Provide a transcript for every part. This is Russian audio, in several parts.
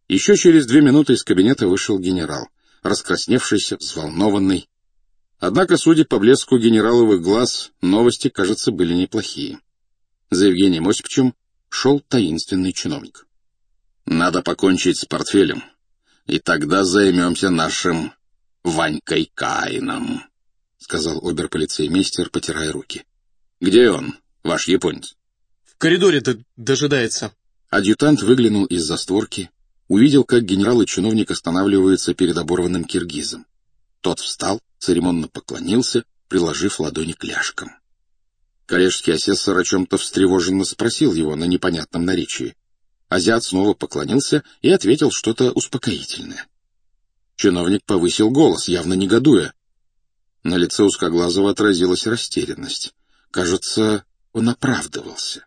Еще через 2 минуты из кабинета вышел генерал, раскрасневшийся, взволнованный. Однако, судя по блеску генераловых глаз, новости, кажется, были неплохие. За Евгением Осиповичем шел таинственный чиновник. «Надо покончить с портфелем, и тогда займемся нашим Ванькой Каином», — сказал оберполицеймейстер, потирая руки. «Где он, ваш японец?» «В коридоре дожидается». Адъютант выглянул из-за створки, увидел, как генерал и чиновник останавливаются перед оборванным киргизом. Тот встал, церемонно поклонился, приложив ладони к ляжкам. Коллежский асессор о чем-то встревоженно спросил его на непонятном наречии. Азиат снова поклонился и ответил что-то успокоительное. Чиновник повысил голос, явно негодуя. На лице узкоглазого отразилась растерянность. Кажется, он оправдывался.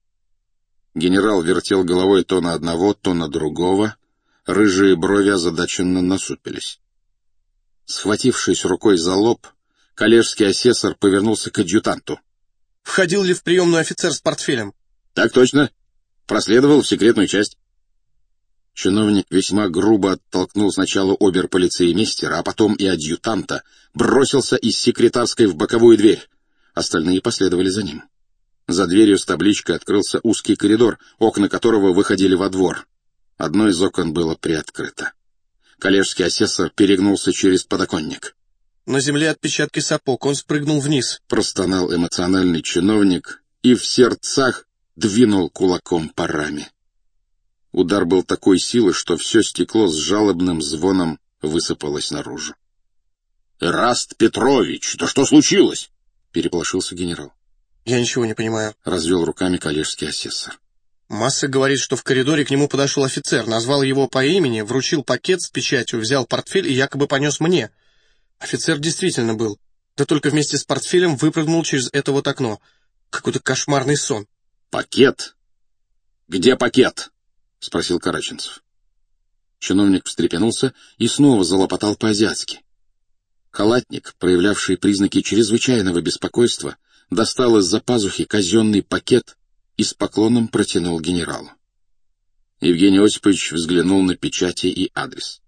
Генерал вертел головой то на одного, то на другого. Рыжие брови озадаченно насупились. Схватившись рукой за лоб, коллежский асессор повернулся к адъютанту. «Входил ли в приемную офицер с портфелем?» «Так точно. Проследовал в секретную часть». Чиновник весьма грубо оттолкнул сначала оберполицеймейстера, а потом и адъютанта, бросился из секретарской в боковую дверь. Остальные последовали за ним. За дверью с табличкой открылся узкий коридор, окна которого выходили во двор. Одно из окон было приоткрыто. Коллежский асессор перегнулся через подоконник. «На земле отпечатки сапог, он спрыгнул вниз», — простонал эмоциональный чиновник и в сердцах двинул кулаком по раме. Удар был такой силы, что все стекло с жалобным звоном высыпалось наружу. «Эраст Петрович, да что случилось?» — переполошился генерал. «Я ничего не понимаю», — развел руками коллежский асессор. «Масса говорит, что в коридоре к нему подошел офицер, назвал его по имени, вручил пакет с печатью, взял портфель и якобы понес мне. Офицер действительно был, да только вместе с портфелем выпрыгнул через это вот окно. Какой-то кошмарный сон». «Пакет? Где пакет?» — спросил Караченцев. Чиновник встрепенулся и снова залопотал по-азиатски. Халатник, проявлявший признаки чрезвычайного беспокойства, достал из-за пазухи казенный пакет и с поклоном протянул генералу. Евгений Осипович взглянул на печати и адрес.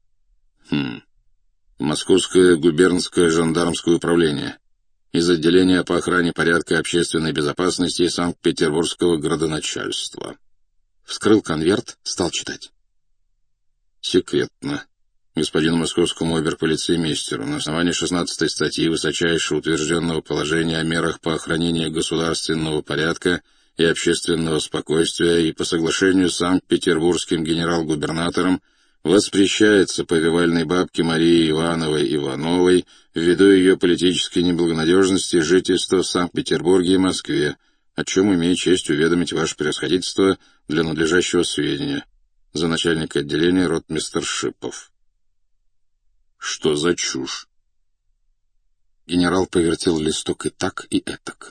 Московское губернское жандармское управление. Из отделения по охране порядка и общественной безопасности Санкт-Петербургского градоначальства. Вскрыл конверт, стал читать. Секретно. Господину московскому оберполицеймейстеру на основании 16 статьи высочайше утвержденного положения о мерах по охранению государственного порядка и общественного спокойствия и по соглашению с Санкт-Петербургским генерал-губернатором воспрещается повивальной бабке Марии Ивановой Ивановой ввиду ее политической неблагонадежности жительства в Санкт-Петербурге и Москве, о чем имею честь уведомить ваше превосходительство для надлежащего сведения. За начальника отделения ротмистр Шипов. Что за чушь? Генерал повертел листок и так, и этак.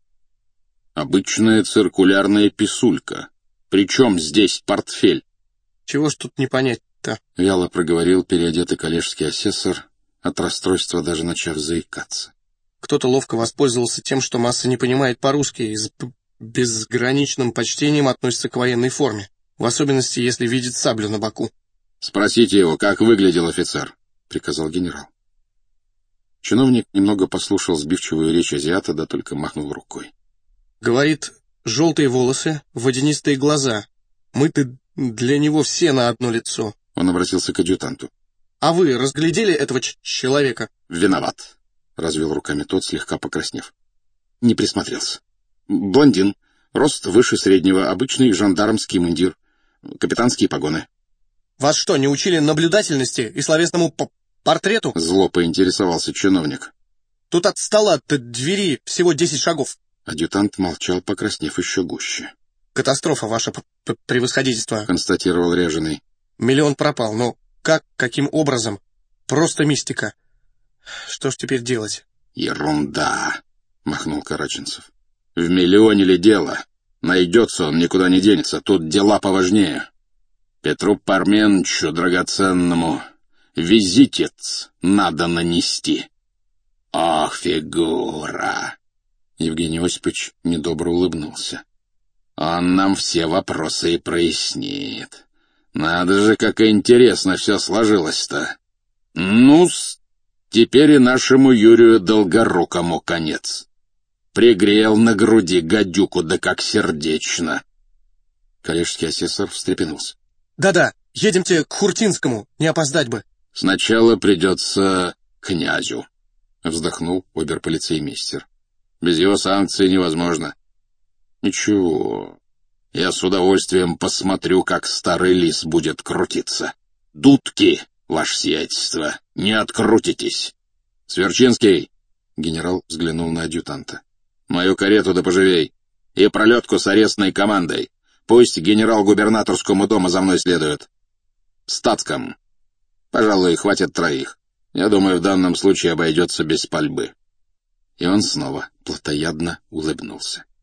Обычная циркулярная писулька. Причем здесь портфель? «Чего ж тут не понять-то?» — вяло проговорил переодетый коллежский асессор, от расстройства даже начав заикаться. «Кто-то ловко воспользовался тем, что масса не понимает по-русски и с безграничным почтением относится к военной форме, в особенности, если видит саблю на боку». «Спросите его, как выглядел офицер», — приказал генерал. Чиновник немного послушал сбивчивую речь азиата, да только махнул рукой. «Говорит, желтые волосы, водянистые глаза. Мы-то для него все на одно лицо». Он обратился к адъютанту. «А вы разглядели этого человека?» «Виноват», — развел руками тот, слегка покраснев. «Не присмотрелся. Блондин, рост выше среднего, обычный жандармский мундир, капитанские погоны». «Вас что, не учили наблюдательности и словесному портрету?» Зло поинтересовался чиновник. «Тут от стола до двери всего 10 шагов». Адъютант молчал, покраснев еще гуще. «Катастрофа, ваше превосходительство», — констатировал Ряженый. «Миллион пропал, но как, каким образом? Просто мистика. Что ж теперь делать?» «Ерунда», — махнул Караченцев. «В миллионе ли дело? Найдется он, никуда не денется, тут дела поважнее. Петру Парменчу драгоценному визитец надо нанести. Ох, фигура!» Евгений Осипович недобро улыбнулся. «Он нам все вопросы и прояснит. Надо же, как интересно все сложилось-то. Ну-с, теперь и нашему Юрию Долгорукому конец. Пригрел на груди гадюку, да как сердечно. Коллежский асессор встрепенулся. Да-да, едемте к Хуртинскому, не опоздать бы. Сначала придется князю, вздохнул оберполицеймейстер. Без его санкции невозможно. Ничего, я с удовольствием посмотрю, как старый лис будет крутиться. Дудки, ваше сиятельство, не открутитесь. Сверчинский, генерал взглянул на адъютанта. Мою карету да поживей. И пролетку с арестной командой. Пусть генерал-губернаторскому дому за мной следует. В статском. Пожалуй, хватит 3. Я думаю, в данном случае обойдется без пальбы. И он снова плотоядно улыбнулся.